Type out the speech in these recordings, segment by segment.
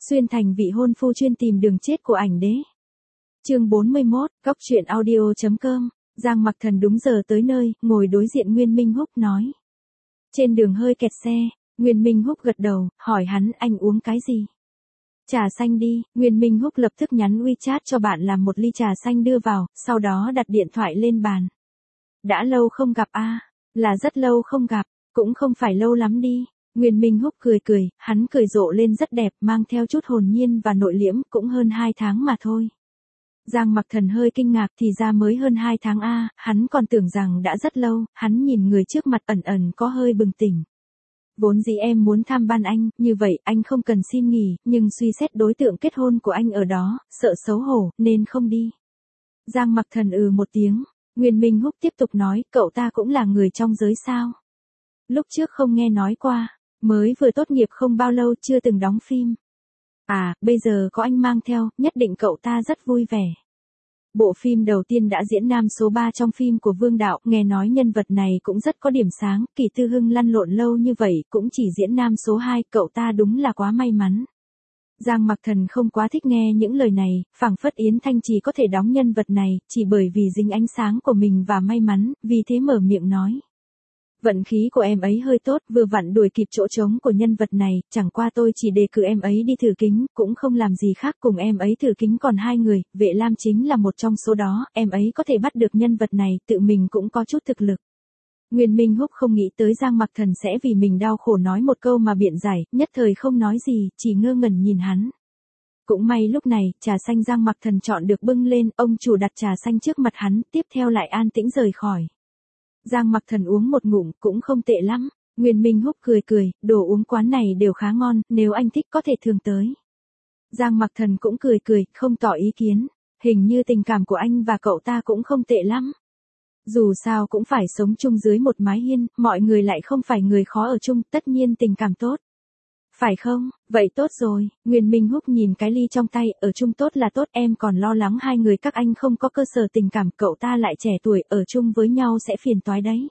Xuyên thành vị hôn phu chuyên tìm đường chết của ảnh đế. Chương 41, Góc truyện audio.com. Giang Mặc Thần đúng giờ tới nơi, ngồi đối diện Nguyên Minh Húc nói. Trên đường hơi kẹt xe, Nguyên Minh Húc gật đầu, hỏi hắn anh uống cái gì? Trà xanh đi, Nguyên Minh Húc lập tức nhắn WeChat cho bạn làm một ly trà xanh đưa vào, sau đó đặt điện thoại lên bàn. Đã lâu không gặp a, là rất lâu không gặp, cũng không phải lâu lắm đi. Nguyên Minh Húc cười, hắn cười rộ lên rất đẹp, mang theo chút hồn nhiên và nội liễm, cũng hơn 2 tháng mà thôi. Giang Mặc Thần hơi kinh ngạc, thì ra mới hơn 2 tháng a, hắn còn tưởng rằng đã rất lâu, hắn nhìn người trước mặt ẩn có hơi bừng tỉnh. Vốn dĩ em muốn tham ban anh, như vậy anh không cần xin nghỉ, nhưng suy xét đối tượng kết hôn của anh ở đó, sợ xấu hổ, nên không đi. Giang Mặc Thần một tiếng, Nguyên Minh Húc tiếp tục nói, cậu ta cũng là người trong giới sao? Lúc trước không nghe nói qua, mới vừa tốt nghiệp không bao lâu chưa từng đóng phim. À, bây giờ có anh mang theo, nhất định cậu ta rất vui vẻ. Bộ phim đầu tiên đã diễn nam số 3 trong phim của Vương Đạo, nghe nói nhân vật này cũng rất có điểm sáng, Kỳ Tư Hưng lăn lộn lâu như vậy, cũng chỉ diễn nam số 2, cậu ta đúng là quá may mắn. Giang Mặc Thần không quá thích nghe những lời này, phảng phất Yến Thanh chỉ có thể đóng nhân vật này, chỉ bởi vì dính ánh sáng của mình và may mắn, vì thế mở miệng nói. Vận khí của em ấy hơi tốt, vừa vặn đuổi kịp chỗ trống của nhân vật này, chẳng qua tôi chỉ đề cử em ấy đi thử kính, cũng không làm gì khác, cùng em ấy thử kính còn 2 người, Vệ Lam chính là một trong số đó, em ấy có thể bắt được nhân vật này, tự mình cũng có chút thực lực. Nguyên Minh Húc không nghĩ tới Giang Mặc Thần sẽ vì mình đau khổ nói một câu mà biện giải, nhất thời không nói gì, chỉ ngơ ngẩn nhìn hắn. Cũng may lúc này, trà xanh Giang Mặc Thần chọn được bưng lên, ông chủ đặt trà xanh trước mặt hắn, tiếp theo lại an tĩnh rời khỏi. Giang Mặc Thần uống một ngụm, cũng không tệ lắm. Nguyên Minh Húc cười, đồ uống quán này đều khá ngon, nếu anh thích có thể thường tới. Giang Mặc Thần cũng cười, không tỏ ý kiến. Hình như tình cảm của anh và cậu ta cũng không tệ lắm. Dù sao cũng phải sống chung dưới một mái hiên, mọi người lại không phải người khó ở chung, tất nhiên tình cảm tốt. Phải không? Vậy tốt rồi. Nguyên Minh Húc nhìn cái ly trong tay, ở chung tốt là tốt, em còn lo lắng hai người các anh không có cơ sở tình cảm, cậu ta lại trẻ tuổi, ở chung với nhau sẽ phiền toái đấy.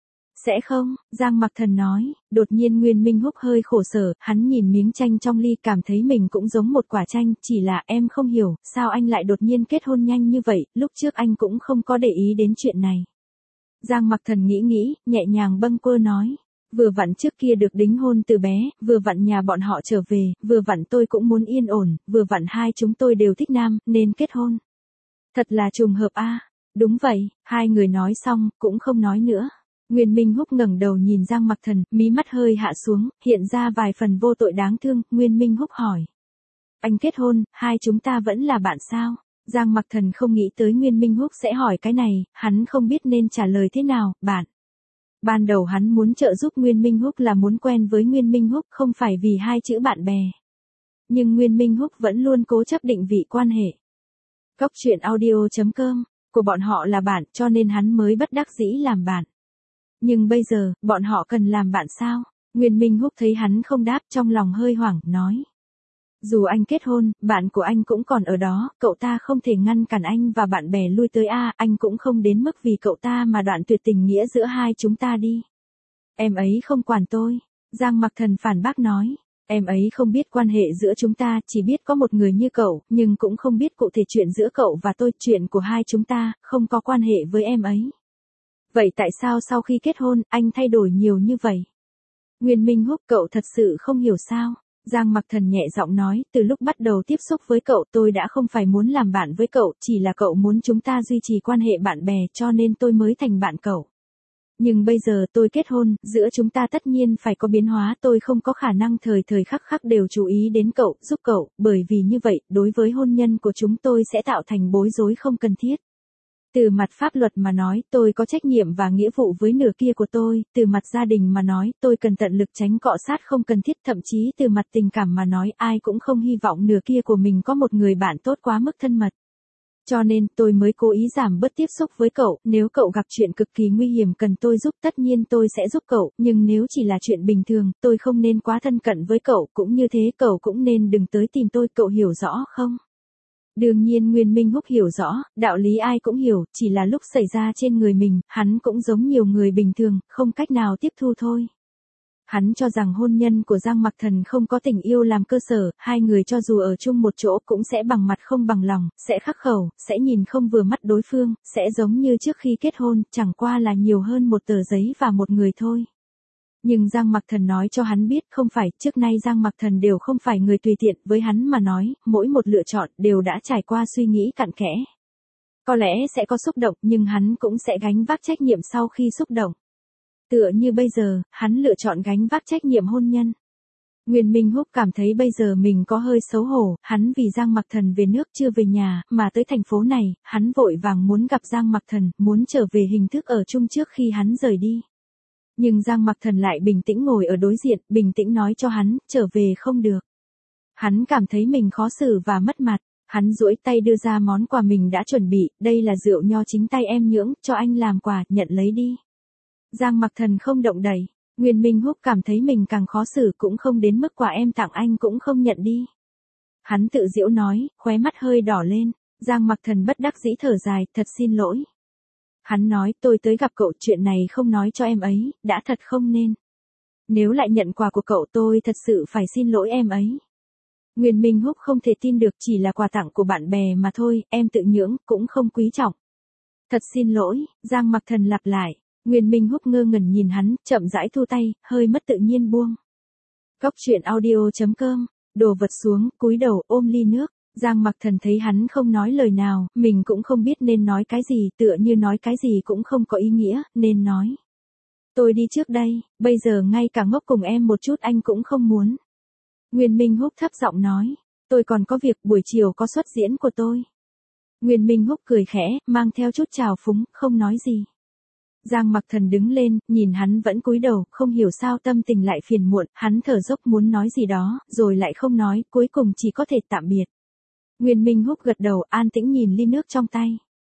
Sẽ không, Giang Mặc Thần nói. Đột nhiên Nguyên Minh Húc hơi khổ sở, hắn nhìn miếng chanh trong ly cảm thấy mình cũng giống một quả chanh, chỉ là em không hiểu, sao anh lại đột nhiên kết hôn nhanh như vậy, lúc trước anh cũng không có để ý đến chuyện này. Giang Mặc Thần nghĩ, nhẹ nhàng bâng quơ nói. Vừa vặn trước kia được đính hôn từ bé, vừa vặn nhà bọn họ trở về, vừa vặn tôi cũng muốn yên ổn, vừa vặn hai chúng tôi đều thích nam, nên kết hôn. Thật là trùng hợp a. Đúng vậy, hai người nói xong, cũng không nói nữa. Nguyên Minh Húc ngẩng đầu nhìn Giang Mặc Thần, mí mắt hơi hạ xuống, hiện ra vài phần vô tội đáng thương, Nguyên Minh Húc hỏi. Anh kết hôn, hai chúng ta vẫn là bạn sao? Giang Mặc Thần không nghĩ tới Nguyên Minh Húc sẽ hỏi cái này, hắn không biết nên trả lời thế nào, bạn. Ban đầu hắn muốn trợ giúp Nguyên Minh Húc là muốn quen với Nguyên Minh Húc, không phải vì hai chữ bạn bè. Nhưng Nguyên Minh Húc vẫn luôn cố chấp định vị quan hệ. Góc truyện audio.com, của bọn họ là bạn, cho nên hắn mới bất đắc dĩ làm bạn. Nhưng bây giờ, bọn họ cần làm bạn sao? Nguyên Minh Húc thấy hắn không đáp, trong lòng hơi hoảng, nói. Dù anh kết hôn, bạn của anh cũng còn ở đó, cậu ta không thể ngăn cản anh và bạn bè lui tới anh cũng không đến mức vì cậu ta mà đoạn tuyệt tình nghĩa giữa hai chúng ta đi. Em ấy không quản tôi. Giang Mặc Thần phản bác nói. Em ấy không biết quan hệ giữa chúng ta, chỉ biết có một người như cậu, nhưng cũng không biết cụ thể chuyện giữa cậu và tôi, chuyện của hai chúng ta, không có quan hệ với em ấy. Vậy tại sao sau khi kết hôn, anh thay đổi nhiều như vậy? Nguyên Minh Húc, cậu thật sự không hiểu sao? Giang Mặc Thần nhẹ giọng nói, từ lúc bắt đầu tiếp xúc với cậu tôi đã không phải muốn làm bạn với cậu, chỉ là cậu muốn chúng ta duy trì quan hệ bạn bè cho nên tôi mới thành bạn cậu. Nhưng bây giờ tôi kết hôn, giữa chúng ta tất nhiên phải có biến hóa, tôi không có khả năng thời khắc đều chú ý đến cậu, giúp cậu, bởi vì như vậy, đối với hôn nhân của chúng tôi sẽ tạo thành bối rối không cần thiết. Từ mặt pháp luật mà nói, tôi có trách nhiệm và nghĩa vụ với nửa kia của tôi, từ mặt gia đình mà nói, tôi cần tận lực tránh cọ sát không cần thiết, thậm chí từ mặt tình cảm mà nói, ai cũng không hy vọng nửa kia của mình có một người bạn tốt quá mức thân mật. Cho nên, tôi mới cố ý giảm bớt tiếp xúc với cậu, nếu cậu gặp chuyện cực kỳ nguy hiểm cần tôi giúp, tất nhiên tôi sẽ giúp cậu, nhưng nếu chỉ là chuyện bình thường, tôi không nên quá thân cận với cậu, cũng như thế cậu cũng nên đừng tới tìm tôi, cậu hiểu rõ không? Đương nhiên Nguyên Minh Húc hiểu rõ, đạo lý ai cũng hiểu, chỉ là lúc xảy ra trên người mình, hắn cũng giống nhiều người bình thường, không cách nào tiếp thu thôi. Hắn cho rằng hôn nhân của Giang Mặc Thần không có tình yêu làm cơ sở, hai người cho dù ở chung một chỗ cũng sẽ bằng mặt không bằng lòng, sẽ khắc khẩu, sẽ nhìn không vừa mắt đối phương, sẽ giống như trước khi kết hôn, chẳng qua là nhiều hơn một tờ giấy và một người thôi. Nhưng Giang Mặc Thần nói cho hắn biết không phải, trước nay Giang Mặc Thần đều không phải người tùy tiện, với hắn mà nói, mỗi một lựa chọn đều đã trải qua suy nghĩ cặn kẽ. Có lẽ sẽ có xúc động nhưng hắn cũng sẽ gánh vác trách nhiệm sau khi xúc động. Tựa như bây giờ, hắn lựa chọn gánh vác trách nhiệm hôn nhân. Nguyên Minh Húc cảm thấy bây giờ mình có hơi xấu hổ, hắn vì Giang Mặc Thần về nước chưa về nhà, mà tới thành phố này, hắn vội vàng muốn gặp Giang Mặc Thần, muốn trở về hình thức ở chung trước khi hắn rời đi. Nhưng Giang Mặc Thần lại bình tĩnh ngồi ở đối diện, bình tĩnh nói cho hắn, trở về không được. Hắn cảm thấy mình khó xử và mất mặt. Hắn duỗi tay đưa ra món quà mình đã chuẩn bị, đây là rượu nho chính tay em nhưỡng, cho anh làm quà, nhận lấy đi. Giang Mặc Thần không động đậy. Nguyên Minh Húc cảm thấy mình càng khó xử, cũng không đến mức quà em tặng anh cũng không nhận đi. Hắn tự giễu nói, khóe mắt hơi đỏ lên. Giang Mặc Thần bất đắc dĩ thở dài, thật xin lỗi. Hắn nói, tôi tới gặp cậu, chuyện này không nói cho em ấy, đã thật không nên. Nếu lại nhận quà của cậu tôi thật sự phải xin lỗi em ấy. Nguyên Minh Húc không thể tin được, chỉ là quà tặng của bạn bè mà thôi, em tự nhưỡng, cũng không quý trọng. Thật xin lỗi, Giang Mặc Thần lặp lại. Nguyên Minh Húc ngơ ngẩn nhìn hắn, chậm rãi thu tay, hơi mất tự nhiên buông. Cóc truyện audio.com, đổ vật xuống, cúi đầu ôm ly nước. Giang Mặc Thần thấy hắn không nói lời nào, mình cũng không biết nên nói cái gì, tựa như nói cái gì cũng không có ý nghĩa, nên nói. Tôi đi trước đây, bây giờ ngay cả ngốc cùng em một chút anh cũng không muốn. Nguyên Minh Húc thấp giọng nói, tôi còn có việc, buổi chiều có suất diễn của tôi. Nguyên Minh Húc cười khẽ, mang theo chút trào phúng, không nói gì. Giang Mặc Thần đứng lên, nhìn hắn vẫn cúi đầu, không hiểu sao tâm tình lại phiền muộn, hắn thở dốc muốn nói gì đó, rồi lại không nói, cuối cùng chỉ có thể tạm biệt. Nguyên Minh Húc gật đầu, an tĩnh nhìn ly nước trong tay.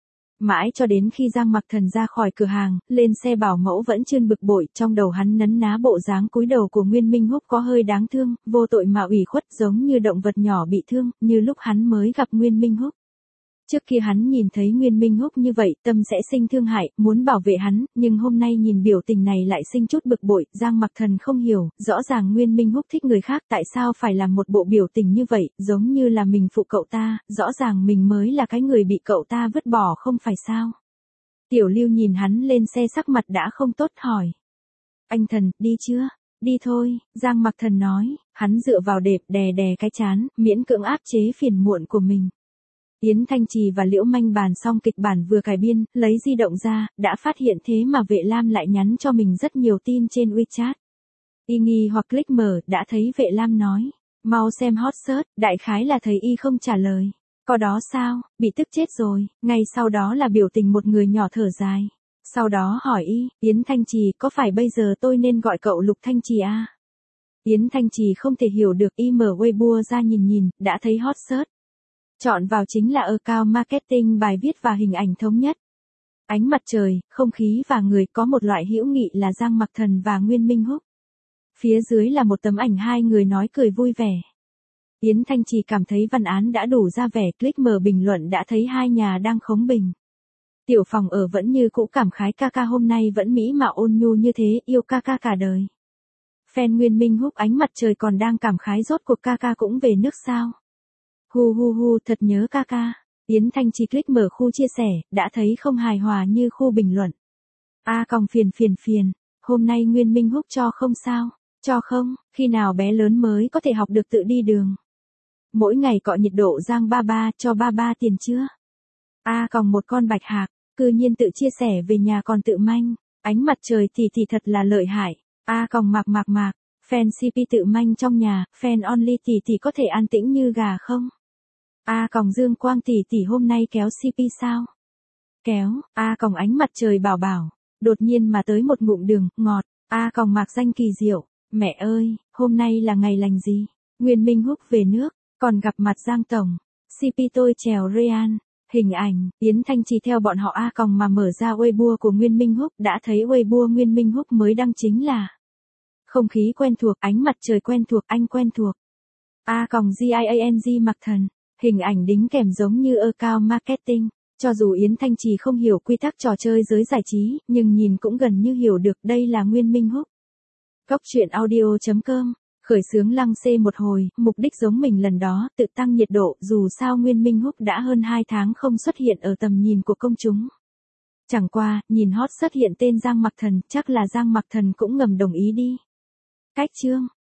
Mãi cho đến khi Giang Mặc Thần ra khỏi cửa hàng, lên xe bảo mẫu vẫn chưa bực bội, trong đầu hắn nấn ná bộ dáng cúi đầu của Nguyên Minh Húc có hơi đáng thương, vô tội mà ủy khuất, giống như động vật nhỏ bị thương, như lúc hắn mới gặp Nguyên Minh Húc. Trước kia hắn nhìn thấy Nguyên Minh Húc như vậy, tâm sẽ sinh thương hại, muốn bảo vệ hắn, nhưng hôm nay nhìn biểu tình này lại sinh chút bực bội, Giang Mặc Thần không hiểu, rõ ràng Nguyên Minh Húc thích người khác, tại sao phải làm một bộ biểu tình như vậy, giống như là mình phụ cậu ta, rõ ràng mình mới là cái người bị cậu ta vứt bỏ không phải sao. Tiểu Lưu nhìn hắn lên xe sắc mặt đã không tốt hỏi. Anh Thần, đi chưa? Đi thôi, Giang Mặc Thần nói, hắn dựa vào đệm đè đè cái trán, miễn cưỡng áp chế phiền muộn của mình. Yến Thanh Trì và Liễu Manh bàn xong kịch bản vừa cài biên, lấy di động ra, đã phát hiện thế mà Vệ Lam lại nhắn cho mình rất nhiều tin trên WeChat. Y nghi hoặc click mở, đã thấy Vệ Lam nói, mau xem hot search, đại khái là thấy Y không trả lời. Có đó sao, bị tức chết rồi, ngay sau đó là biểu tình một người nhỏ thở dài. Sau đó hỏi Y, Yến Thanh Trì, có phải bây giờ tôi nên gọi cậu Lục Thanh Trì à? Yến Thanh Trì không thể hiểu được, Y mở Weibo ra nhìn, đã thấy hot search. Chọn vào chính là account marketing bài viết và hình ảnh thống nhất. Ánh mặt trời, không khí và người, có một loại hữu nghị là Giang Mặc Thần và Nguyên Minh Húc. Phía dưới là một tấm ảnh hai người nói cười vui vẻ. Yến Thanh Trì cảm thấy văn án đã đủ ra vẻ, click mở bình luận đã thấy hai nhà đang khống bình. Tiểu Phòng ở vẫn như cũ cảm khái ca ca hôm nay vẫn mỹ mà ôn nhu như thế, yêu ca ca cả đời. Fan Nguyên Minh Húc ánh mặt trời còn đang cảm khái rốt cuộc ca ca cũng về nước sao. Hu hu hu, thật nhớ ca ca. Yến Thanh Trì click mở khu chia sẻ, đã thấy không hài hòa như khu bình luận. Còng phiền, hôm nay Nguyên Minh Húc cho không sao, cho không, khi nào bé lớn mới có thể học được tự đi đường. Mỗi ngày cọ nhiệt độ Giang ba ba, cho ba ba tiền chưa? Còng một con bạch hạc, cư nhiên tự chia sẻ về nhà còn tự manh, ánh mặt trời thì thật là lợi hại. Còng mạc, fan CP tự manh trong nhà, fan only thì có thể an tĩnh như gà không? Còng Dương Quang tỷ hôm nay kéo CP sao? Kéo, còng ánh mặt trời bảo, đột nhiên mà tới một ngụm đường, ngọt, còng mạc danh kỳ diệu, mẹ ơi, hôm nay là ngày lành gì? Nguyên Minh Húc về nước, còn gặp mặt Giang Tổng, CP tôi trèo Ryan, hình ảnh, Yến Thanh Trì theo bọn họ còng mà mở ra Weibo của Nguyên Minh Húc, đã thấy Weibo Nguyên Minh Húc mới đăng chính là không khí quen thuộc, ánh mặt trời quen thuộc, anh quen thuộc. Còng GIANG Mặc Thần. Hình ảnh đính kèm giống như account marketing, cho dù Yến Thanh Trì không hiểu quy tắc trò chơi giới giải trí, nhưng nhìn cũng gần như hiểu được đây là Nguyên Minh Húc. Cốc truyện audio.com, khởi xướng lăng xê một hồi, mục đích giống mình lần đó, tự tăng nhiệt độ, dù sao Nguyên Minh Húc đã hơn 2 tháng không xuất hiện ở tầm nhìn của công chúng. Chẳng qua, nhìn hot xuất hiện tên Giang Mặc Thần, chắc là Giang Mặc Thần cũng ngầm đồng ý đi. Cách chương